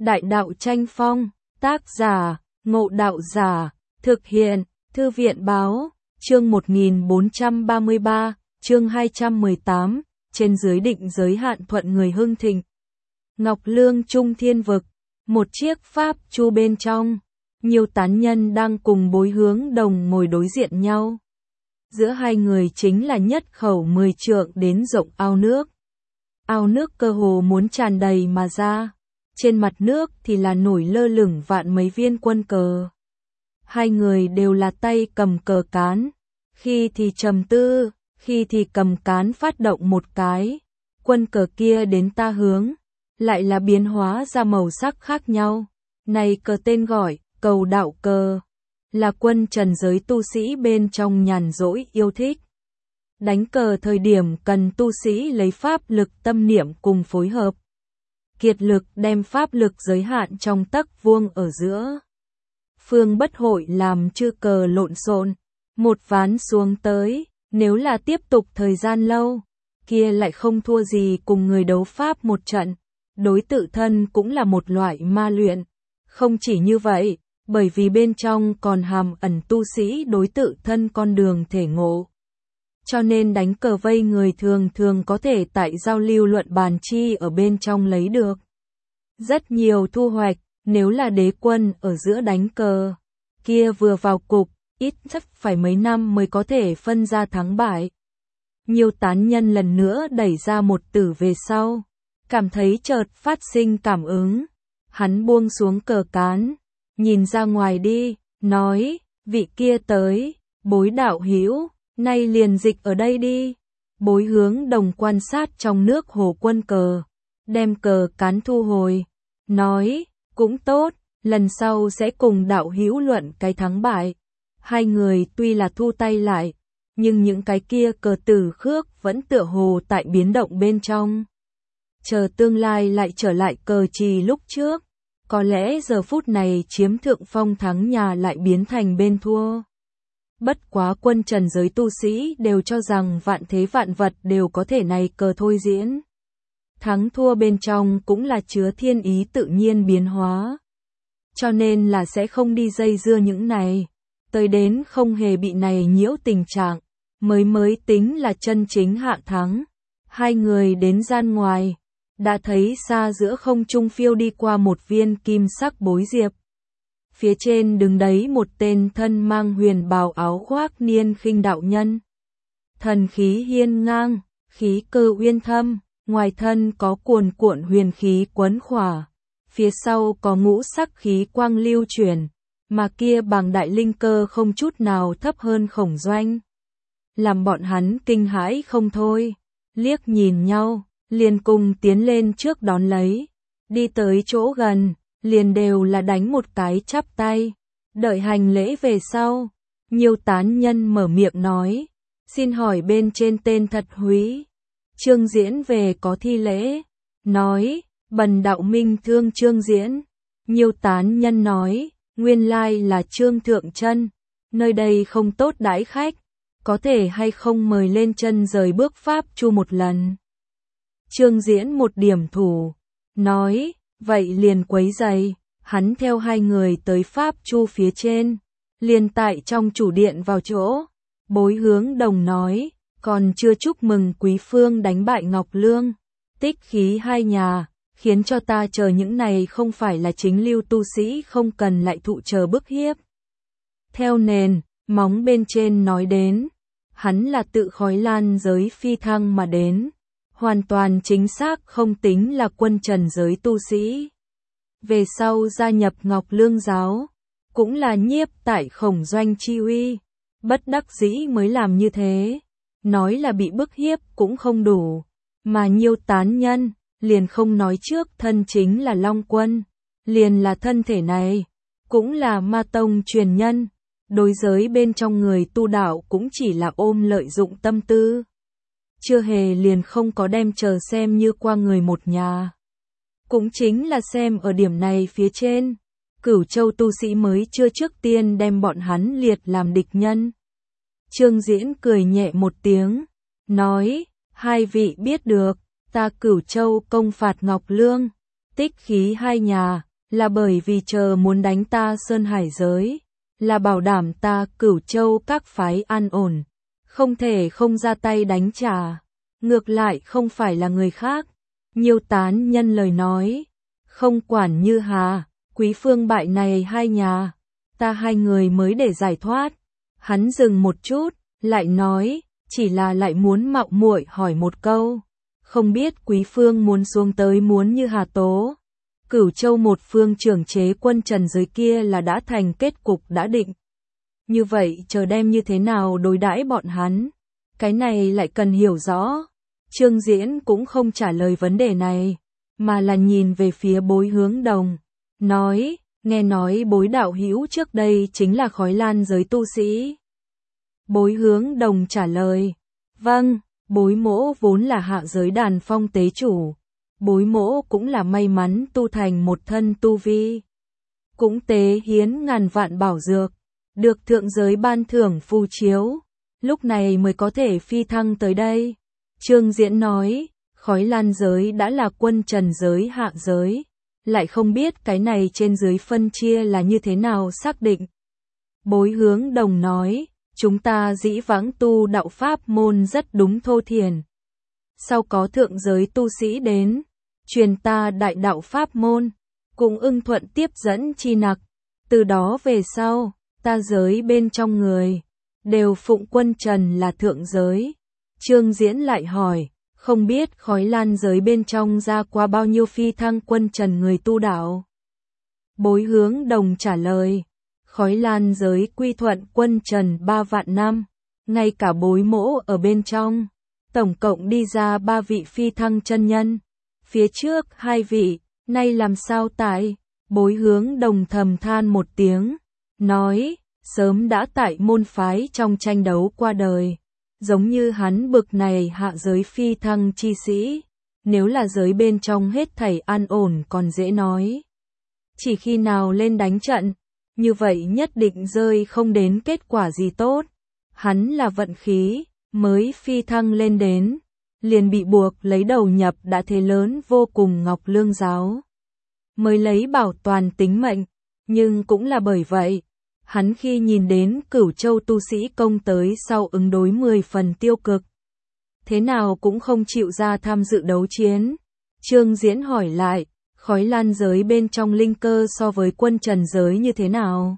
Đại đạo tranh phong, tác giả, Ngộ Đạo Giả, thực hiện, Thư viện báo, chương 1433, chương 218, trên dưới định giới hạn thuận người hưng thịnh. Ngọc Lương Trung Thiên Vực, một chiếc pháp chu bên trong, nhiều tán nhân đang cùng Bối Hướng Đồng ngồi đối diện nhau. Giữa hai người chính là nhất khẩu 10 trượng đến rộng ao nước. Ao nước cơ hồ muốn tràn đầy mà ra. Trên mặt nước thì là nổi lơ lửng vạn mấy viên quân cờ. Hai người đều là tay cầm cờ cán, khi thì trầm tư, khi thì cầm cán phát động một cái, quân cờ kia đến ta hướng, lại là biến hóa ra màu sắc khác nhau. Này cờ tên gọi, Cầu Đạo cờ, là quân trần giới tu sĩ bên trong nhàn rỗi yêu thích. Đánh cờ thời điểm cần tu sĩ lấy pháp lực tâm niệm cùng phối hợp. Kiệt lực đem pháp lực giới hạn trong tấc vuông ở giữa. Phương bất hội làm chư cờ lộn xộn, một ván xuống tới, nếu là tiếp tục thời gian lâu, kia lại không thua gì cùng người đấu pháp một trận. Đối tự thân cũng là một loại ma luyện. Không chỉ như vậy, bởi vì bên trong còn hàm ẩn tu sĩ đối tự thân con đường thể ngộ. Cho nên đánh cờ vây người thường thường có thể tại giao lưu luận bàn chi ở bên trong lấy được rất nhiều thu hoạch. Nếu là đế quân ở giữa đánh cờ, kia vừa vào cục, ít nhất phải mấy năm mới có thể phân ra thắng bại. Nhiều tán nhân lần nữa đẩy ra một tử về sau, cảm thấy chợt phát sinh cảm ứng. Hắn buông xuống cờ cán, nhìn ra ngoài đi, nói, vị kia tới, Bối đạo hữu, nay liền dịch ở đây đi. Bối Hướng Đồng quan sát trong nước hồ quân cờ, đem cờ cán thu hồi, nói, cũng tốt, lần sau sẽ cùng đạo hữu luận cái thắng bại. Hai người tuy là thu tay lại, nhưng những cái kia cờ tử khước vẫn tựa hồ tại biến động bên trong. Chờ tương lai lại trở lại cờ trì lúc trước, có lẽ giờ phút này chiếm thượng phong thắng nhà lại biến thành bên thua. Bất quá quân trần giới tu sĩ đều cho rằng vạn thế vạn vật đều có thể này cờ thôi diễn. Thắng thua bên trong cũng là chứa thiên ý tự nhiên biến hóa. Cho nên là sẽ không đi dây dưa những này. Tới đến không hề bị này nhiễu tình trạng, mới tính là chân chính hạ thắng. Hai người đến gian ngoài, đã thấy xa giữa không trung phiêu đi qua một viên kim sắc bối diệp. Phía trên đứng đấy một tên thân mang huyền bào áo khoác niên khinh đạo nhân. Thần khí hiên ngang, khí cơ uyên thâm, ngoài thân có cuồn cuộn huyền khí quấn khỏa, phía sau có ngũ sắc khí quang lưu chuyển, mà kia bằng đại linh cơ không chút nào thấp hơn Khổng Doanh. Làm bọn hắn kinh hãi không thôi, liếc nhìn nhau, liền cùng tiến lên trước đón lấy, đi tới chỗ gần. Liền đều là đánh một cái chắp tay, đợi hành lễ về sau. Nhiều tán nhân mở miệng nói, xin hỏi bên trên tên thật húy. Trương Diễn về có thi lễ, nói, bần đạo minh thương Trương Diễn. Nhiều tán nhân nói, nguyên lai là Trương Thượng Chân, nơi đây không tốt đãi khách, có thể hay không mời lên chân rời bước pháp chu một lần. Trương Diễn một điểm thủ, nói, vậy liền quấy giày. Hắn theo hai người tới pháp chu phía trên, liền tại trong chủ điện vào chỗ. Bối Hướng Đồng nói, còn chưa chúc mừng quý phương đánh bại Ngọc Lương, tích khí hai nhà, khiến cho ta chờ những này không phải là chính lưu tu sĩ không cần lại thụ chờ bức hiếp. Theo nền, móng bên trên nói đến, hắn là tự khói lan giới phi thăng mà đến, hoàn toàn chính xác không tính là quân trần giới tu sĩ. Về sau gia nhập Ngọc Lương giáo, cũng là nhiếp tại Khổng Doanh chi uy, bất đắc dĩ mới làm như thế. Nói là bị bức hiếp cũng không đủ, mà nhiều tán nhân, liền không nói trước thân chính là Long Quân, liền là thân thể này, cũng là ma tông truyền nhân, đối giới bên trong người tu đạo cũng chỉ là ôm lợi dụng tâm tư. Chưa hề liền không có đem chờ xem như qua người một nhà. Cũng chính là xem ở điểm này phía trên, Cửu Châu tu sĩ mới chưa trước tiên đem bọn hắn liệt làm địch nhân. Trương Diễn cười nhẹ một tiếng, nói, hai vị biết được, ta Cửu Châu công phạt Ngọc Lương, tích khí hai nhà, là bởi vì chờ muốn đánh ta Sơn Hải giới, là bảo đảm ta Cửu Châu các phái an ổn, không thể không ra tay đánh trả. Ngược lại không phải là người khác. Nhiều tán nhân lời nói, không quản Như Hà, Quý Phương bại này hai nhà, ta hai người mới để giải thoát. Hắn dừng một chút, lại nói, chỉ là lại muốn mạo muội hỏi một câu, không biết Quý Phương muốn xuống tới muốn Như Hà tố. Cửu Châu một phương trưởng chế quân trần giới kia là đã thành kết cục đã định. Như vậy chờ đem như thế nào đối đãi bọn hắn, cái này lại cần hiểu rõ. Trương Diễn cũng không trả lời vấn đề này, mà là nhìn về phía Bối Hướng Đồng, nói, nghe nói Bối đạo hữu trước đây chính là Khói Lan giới tu sĩ. Bối Hướng Đồng trả lời, vâng, Bối mỗ vốn là hạ giới Đàn Phong tế chủ, Bối mỗ cũng là may mắn tu thành một thân tu vi, cũng tế hiến ngàn vạn bảo dược, được thượng giới ban thưởng phù chiếu, lúc này mới có thể phi thăng tới đây. Trương Diễn nói, Khói Lan giới đã là quân trần giới hạ giới, lại không biết cái này trên dưới phân chia là như thế nào xác định. Bối Hướng Đồng nói, chúng ta dĩ vãng tu đạo pháp môn rất đúng thô thiển. Sau có thượng giới tu sĩ đến, truyền ta đại đạo pháp môn, cũng ưng thuận tiếp dẫn chi nặc. Từ đó về sau, ta giới bên trong người, đều phụng quân trần là thượng giới. Trương Diễn lại hỏi, không biết Khói Lan giới bên trong ra qua bao nhiêu phi thăng quân trần người tu đạo. Bối Hướng Đồng trả lời, Khói Lan giới quy thuận quân trần 3 vạn năm, ngay cả bối mỗ ở bên trong, tổng cộng đi ra 3 vị phi thăng chân nhân, phía trước 2 vị, nay làm sao tại. Bối Hướng Đồng thầm than một tiếng, nói, sớm đã tại môn phái trong tranh đấu qua đời. Giống như hắn bực này hạ giới phi thăng chi sĩ, nếu là giới bên trong hết thảy an ổn còn dễ nói. Chỉ khi nào lên đánh trận, như vậy nhất định rơi không đến kết quả gì tốt. Hắn là vận khí, mới phi thăng lên đến, liền bị buộc lấy đầu nhập đã thế lớn vô cùng Ngọc Lương giáo. Mới lấy bảo toàn tính mệnh, nhưng cũng là bởi vậy. Hắn khi nhìn đến Cửu Châu tu sĩ công tới sau ứng đối 10 phần tiêu cực. Thế nào cũng không chịu ra tham dự đấu chiến. Trương Diễn hỏi lại, Khói Lan giới bên trong linh cơ so với quân trần giới như thế nào?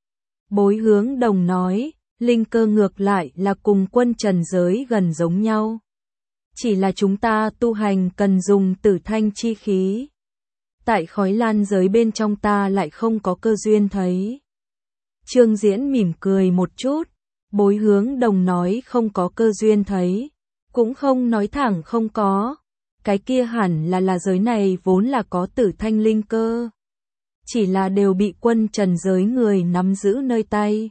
Bối Hướng Đồng nói, linh cơ ngược lại là cùng quân trần giới gần giống nhau. Chỉ là chúng ta tu hành cần dùng tử thanh chi khí. Tại Khói Lan giới bên trong ta lại không có cơ duyên thấy. Trương Diễn mỉm cười một chút, Bối Hướng Đồng nói không có cơ duyên thấy, cũng không nói thẳng không có, cái kia hẳn là giới này vốn là có tử thanh linh cơ, chỉ là đều bị quân trần giới người nắm giữ nơi tay,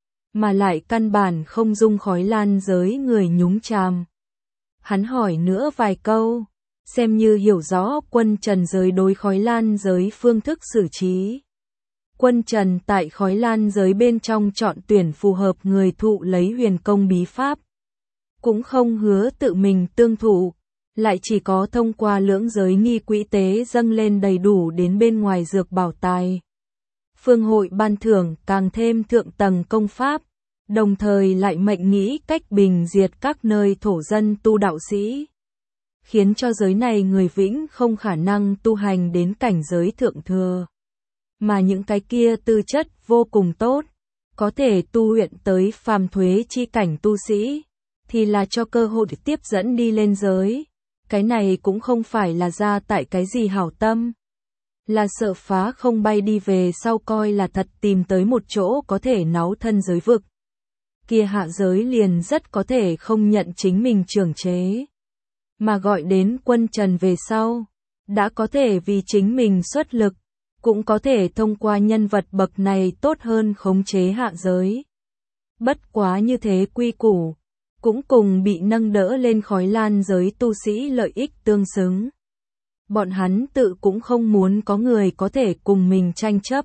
mà lại căn bản không dung Khói Lan giới người nhúng chàm. Hắn hỏi nữa vài câu, xem như hiểu rõ quân trần giới đối Khói Lan giới phương thức xử trí. Quân trần tại Khói Lan giới bên trong chọn tuyển phù hợp người thụ lấy huyền công bí pháp. Cũng không hứa tự mình tương thụ, lại chỉ có thông qua lưỡng giới nghi quỹ tế dâng lên đầy đủ đến bên ngoài dược bảo tài. Phương hội ban thưởng càng thêm thượng tầng công pháp, đồng thời lại mệnh nghĩ cách bình diệt các nơi thổ dân tu đạo sĩ. Khiến cho giới này người vĩnh không khả năng tu hành đến cảnh giới thượng thừa. Mà những cái kia tư chất vô cùng tốt, có thể tu luyện tới phàm thuế chi cảnh tu sĩ, thì là cho cơ hội tiếp dẫn đi lên giới. Cái này cũng không phải là ra tại cái gì hảo tâm, là sợ phá không bay đi về sau coi là thật tìm tới một chỗ có thể náu thân giới vực. Kia hạ giới liền rất có thể không nhận chính mình trưởng chế, mà gọi đến quân trần về sau, đã có thể vì chính mình xuất lực, cũng có thể thông qua nhân vật bậc này tốt hơn khống chế hạ giới. Bất quá như thế quy củ, cũng cùng bị nâng đỡ lên Khói Lan giới tu sĩ lợi ích tương xứng. Bọn hắn tự cũng không muốn có người có thể cùng mình tranh chấp.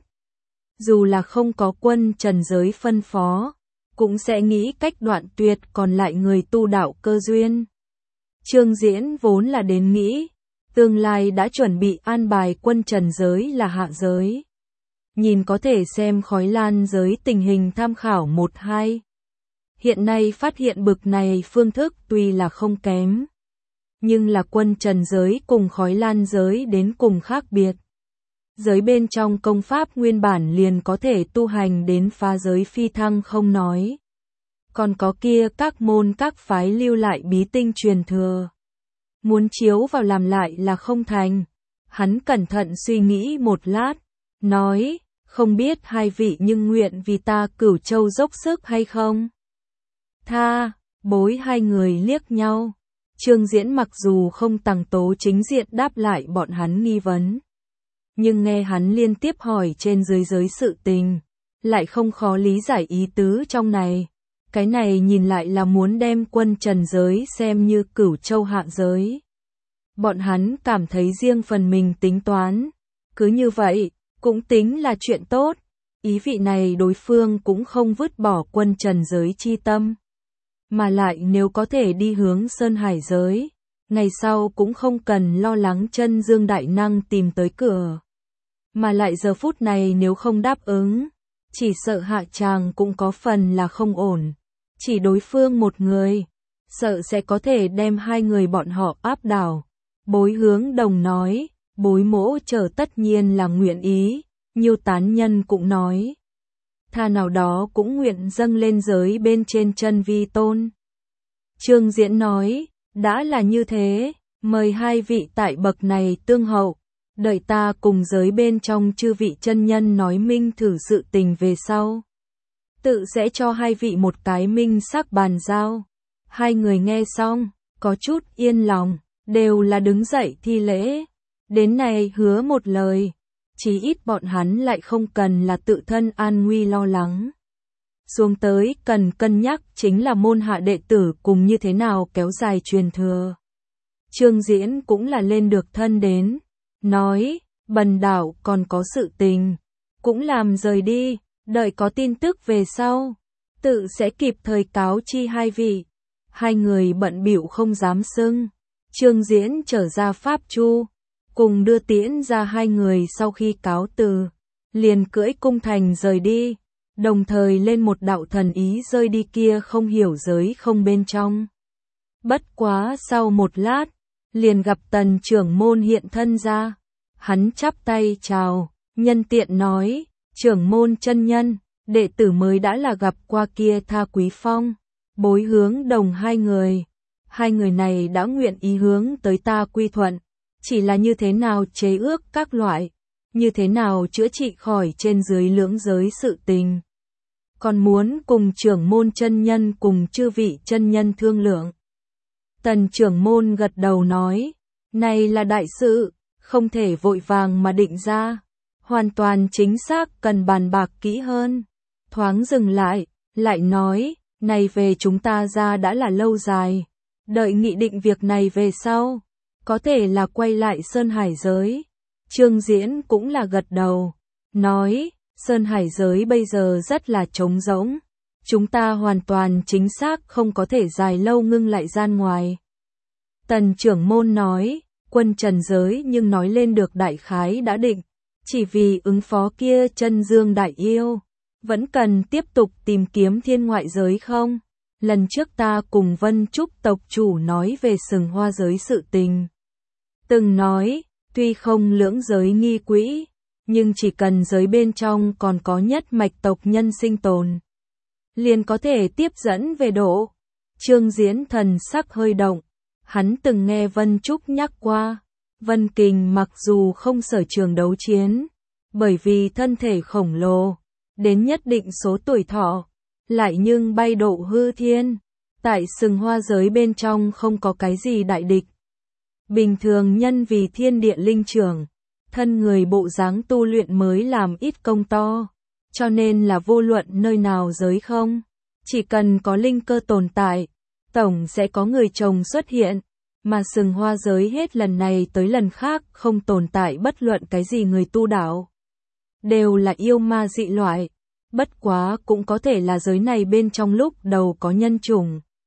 Dù là không có quân trần giới phân phó, cũng sẽ nghĩ cách đoạn tuyệt còn lại người tu đạo cơ duyên. Trương Diễn vốn là đến nghĩ, tương lai đã chuẩn bị an bài quân trần giới là hạ giới. Nhìn có thể xem khói lan giới tình hình tham khảo 1-2. Hiện nay phát hiện bực này phương thức tuy là không kém, nhưng là quân trần giới cùng khói lan giới đến cùng khác biệt. Giới bên trong công pháp nguyên bản liền có thể tu hành đến phá giới phi thăng không nói. Còn có kia các môn các phái lưu lại bí tinh truyền thừa. Muốn chiếu vào làm lại là không thành. Hắn cẩn thận suy nghĩ một lát, nói, không biết hai vị nhưng nguyện vì ta Cửu Châu dốc sức hay không? Bối hai người liếc nhau. Trương Diễn mặc dù không tằng tố chính diện đáp lại bọn hắn nghi vấn, nhưng nghe hắn liên tiếp hỏi trên dưới giới sự tình, lại không khó lý giải ý tứ trong này. Cái này nhìn lại là muốn đem quân trần giới xem như Cửu Châu hạ giới. Bọn hắn cảm thấy riêng phần mình tính toán, cứ như vậy, cũng tính là chuyện tốt. Ý vị này đối phương cũng không vứt bỏ quân trần giới chi tâm. Mà lại nếu có thể đi hướng Sơn Hải giới, ngày sau cũng không cần lo lắng chân dương đại năng tìm tới cửa. Mà lại giờ phút này nếu không đáp ứng, chỉ sợ hạ tràng cũng có phần là không ổn. Chỉ đối phương một người, sợ sẽ có thể đem hai người bọn họ áp đảo. Bối Hướng Đồng nói, Bối Mỗ chờ tất nhiên là nguyện ý, Nhiêu Tán Nhân cũng nói. Tha nào đó cũng nguyện dâng lên giới bên trên chân vi tôn. Trương Diễn nói, đã là như thế, mời hai vị tại bậc này tương hậu, đợi ta cùng giới bên trong chư vị chân nhân nói minh thử sự tình về sau. Tự sẽ cho hai vị một cái minh sắc bàn giao. Hai người nghe xong, có chút yên lòng, đều là đứng dậy thi lễ. Đến này hứa một lời, chí ít bọn hắn lại không cần là tự thân an nguy lo lắng. Xuống tới cần cân nhắc chính là môn hạ đệ tử cùng như thế nào kéo dài truyền thừa. Trương Diễn cũng là lên được thân đến, nói, bần đạo còn có sự tình, cũng làm rời đi, đợi có tin tức về sau, tự sẽ kịp thời cáo chi hai vị. Hai người bận bịu không dám xưng. Trương Diễn trở ra pháp chu, cùng đưa tiễn ra hai người sau khi cáo từ, liền cưỡi cung thành rời đi, đồng thời lên một đạo thần ý rơi đi kia không hiểu giới không bên trong. Bất quá sau một lát, liền gặp Tần trưởng môn hiện thân ra, hắn chắp tay chào, nhân tiện nói, trưởng môn chân nhân, đệ tử mới đã là gặp qua kia Tha Quý Phong, Bối Hướng Đồng hai người này đã nguyện ý hướng tới ta quy thuận, chỉ là như thế nào chế ước các loại, như thế nào chữa trị khỏi trên dưới lưỡng giới sự tình. Còn muốn cùng trưởng môn chân nhân cùng chư vị chân nhân thương lượng. Tần trưởng môn gật đầu nói, này là đại sự, không thể vội vàng mà định ra, hoàn toàn chính xác cần bàn bạc kỹ hơn. Thoáng dừng lại nói, này về chúng ta ra đã là lâu dài, đợi nghị định việc này về sau, có thể là quay lại Sơn Hải giới. Trương Diễn cũng là gật đầu, nói, Sơn Hải giới bây giờ rất là trống rỗng, chúng ta hoàn toàn chính xác không có thể dài lâu ngưng lại gian ngoài. Tần trưởng môn nói, quân trần giới nhưng nói lên được đại khái đã định, chỉ vì ứng phó kia chân dương đại yêu, vẫn cần tiếp tục tìm kiếm thiên ngoại giới không? Lần trước ta cùng Vân Trúc tộc chủ nói về Sừng Hoa giới sự tình. Từng nói, tuy không lưỡng giới nghi quỹ, nhưng chỉ cần giới bên trong còn có nhất mạch tộc nhân sinh tồn, liền có thể tiếp dẫn về độ. Trương Diễn thần sắc hơi động, hắn từng nghe Vân Trúc nhắc qua, Vân Kình mặc dù không sở trường đấu chiến, bởi vì thân thể khổng lồ, đến nhất định số tuổi thọ, lại nhưng bay độ hư thiên, tại Sừng Hoa giới bên trong không có cái gì đại địch. Bình thường nhân vì thiên địa linh trưởng, thân người bộ dáng tu luyện mới làm ít công to, cho nên là vô luận nơi nào giới không, chỉ cần có linh cơ tồn tại, tổng sẽ có người chồng xuất hiện, mà Sừng Hoa giới hết lần này tới lần khác không tồn tại bất luận cái gì người tu đạo, đều là yêu ma dị loại, bất quá cũng có thể là giới này bên trong lúc đầu có nhân chủng.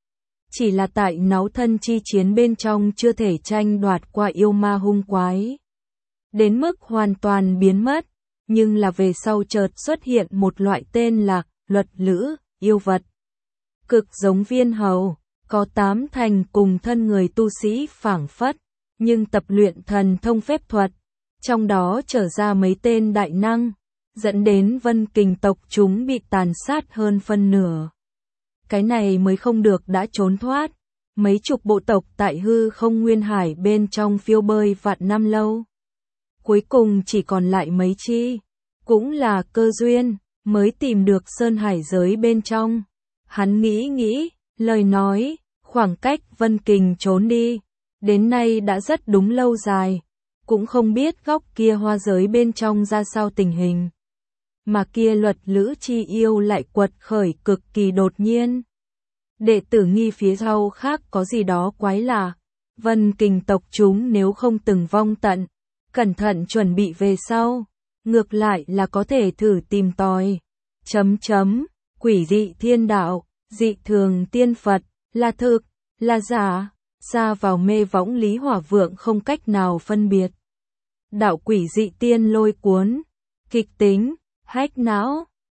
Chỉ là tại náo thân chi chiến bên trong chưa thể tranh đoạt qua yêu ma hung quái. Đến mức hoàn toàn biến mất, nhưng là về sau chợt xuất hiện một loại tên là luật lữ, yêu vật. Cực giống viên hầu, có 8 thành cùng thân người tu sĩ phảng phất, nhưng tập luyện thần thông phép thuật, trong đó trở ra mấy tên đại năng, dẫn đến Vân Kình tộc chúng bị tàn sát hơn phân nửa. Cái này mới không được đã trốn thoát, mấy chục bộ tộc tại hư không nguyên hải bên trong phiêu bơi vạn năm lâu. Cuối cùng chỉ còn lại mấy chi, cũng là cơ duyên, mới tìm được sơn hải giới bên trong. Hắn nghĩ, lời nói, khoảng cách Vân Kình trốn đi, đến nay đã rất đúng lâu dài, cũng không biết góc kia hoa giới bên trong ra sao tình hình. Mà kia luật lữ chi yêu lại quật khởi cực kỳ đột nhiên. Đệ tử nghi phía sau khác có gì đó quái lạ, Vân Kình tộc chúng nếu không từng vong tận, cẩn thận chuẩn bị về sau, ngược lại là có thể thử tìm tòi. Quỷ dị thiên đạo, dị thường tiên Phật, là thực, là giả, xa vào mê võng Lý Hỏa Vượng không cách nào phân biệt. Đạo quỷ dị tiên lôi cuốn, kịch tính, hách não,